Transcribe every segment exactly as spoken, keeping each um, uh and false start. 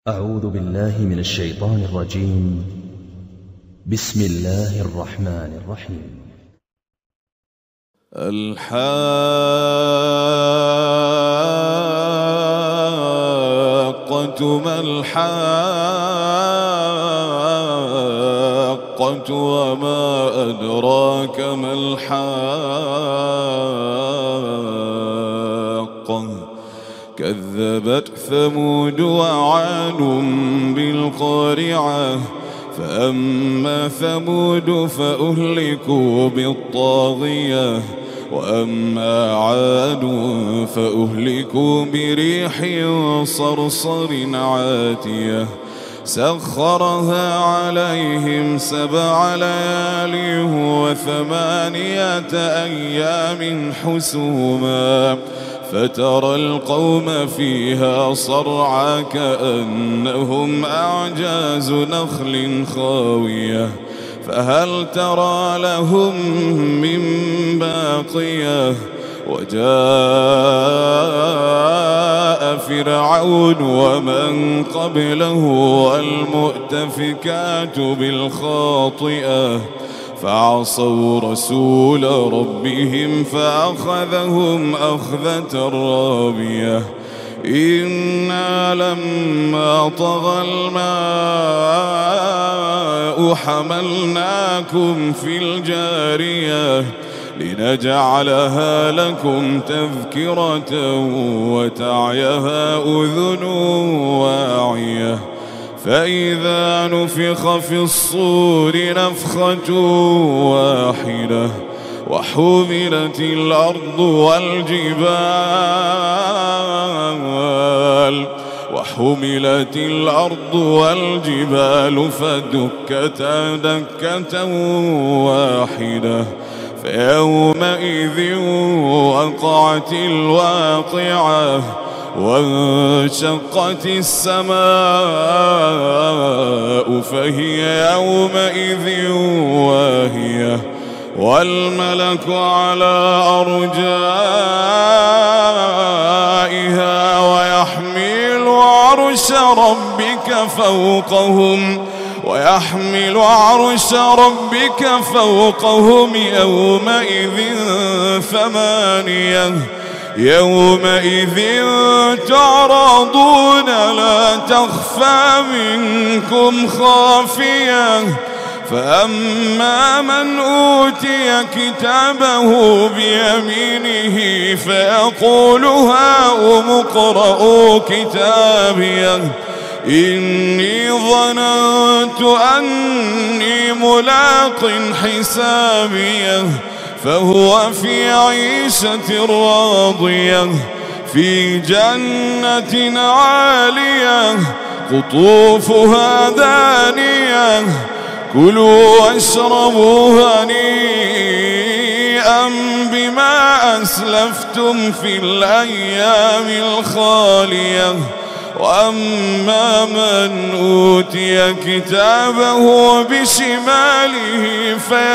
أعوذ بالله من الشيطان الرجيم. بسم الله الرحمن الرحيم. الحاقة ما الحاقة وما أدراك ما الحاقة كذبت ثمود وعاد بالقارعة فأما ثمود فأهلكوا بالطاغية وأما عاد فأهلكوا بريح صرصر عاتية سخرها عليهم سبع ليال وثمانية أيام حسوما فترى القوم فيها صرعى كأنهم أعجاز نخل خاوية فهل ترى لهم من باقية وجاء فرعون ومن قبله والمؤتفكات بالخاطئة فعصوا رسول ربهم فأخذهم أخذة رابية إنا لما طغى الماء حملناكم في الجارية لنجعلها لكم تذكرة وتعيها أذن واعية فإذا نفخ في الصور نفخة واحدة وحملت الأرض والجبال وحملت الأرض والجبال فدكتا دكة واحدة فيومئذ وقعت الواقعة وانشقت السماء فهي يومئذ واهية والملك على أرجائها ويحمل عرش ربك فوقهم ويحمل عرش ربك فوقهم يومئذ ثمانية يومئذ تعرضون لا تخفى منكم خافية فأما من أوتي كتابه بيمينه فيقول هاؤم اقرءوا كتابيه إني ظننت أني ملاق حسابيه فهو في عيشة راضية في جنة عالية قطوفها دانية كلوا واشربوا هنيئا بما أسلفتم في الأيام الخالية وأما من أوتي كتابه بشماله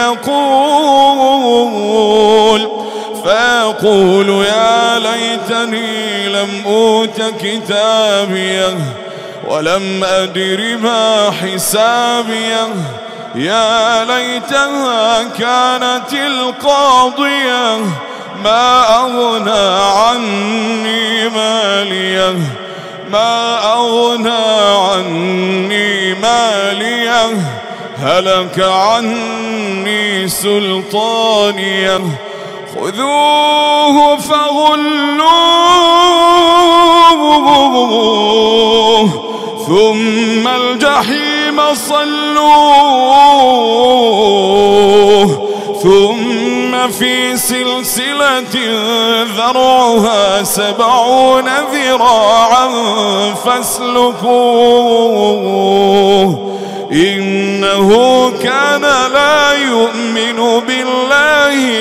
فيقول فيقول يا ليتني لم أوت كتابيه ولم أدر ما حسابيه يا ليتها كانت القاضية ما أغنى عني ماليه ما أغنى عني ماليه هلك عني سلطانيه خذوه فغلوه ثم الجحيم صلوه ثم في سلسلة ذرعها سبعون ذراعا فاسلكوه إنه كان لا يؤمن بالله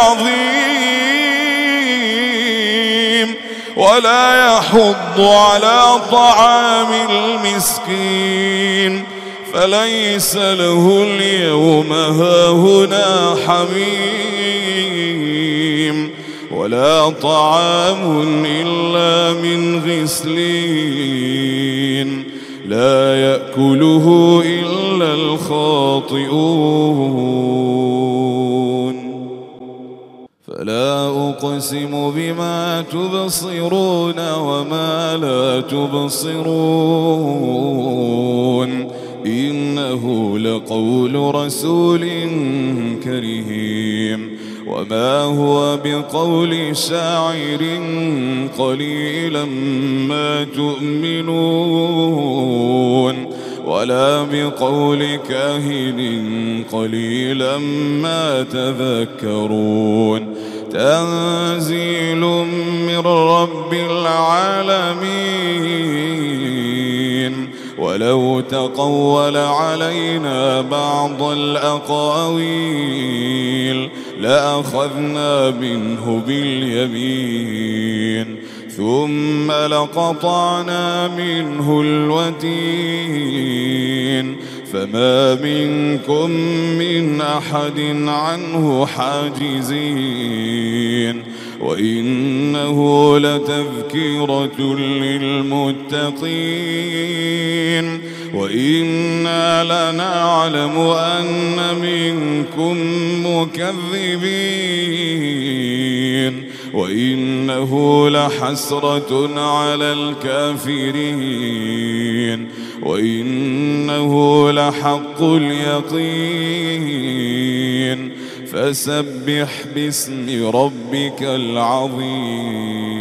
العظيم ولا يحض على طعام المسكين فليس له اليوم هاهنا حميم ولا طعام إلا من غسلين لا يأكله إلا الخاطئون فلا أقسم بما تبصرون وما لا تبصرون إنه لقول رسول كريم وما هو بقول شاعر قليلا ما تؤمنون ولا بقول كاهن قليلا ما تذكرون تنزيل من رب العالمين ولو تقول علينا بعض الأقاويل لأخذنا منه باليمين ثم لقطعنا منه الوتين فما منكم من أحد عنه حاجزين وإنه لتذكرة للمتقين وإنا لنعلم أن منكم مكذبين وإنه لحسرة على الكافرين وإنه لحق اليقين فسبح باسم ربك العظيم.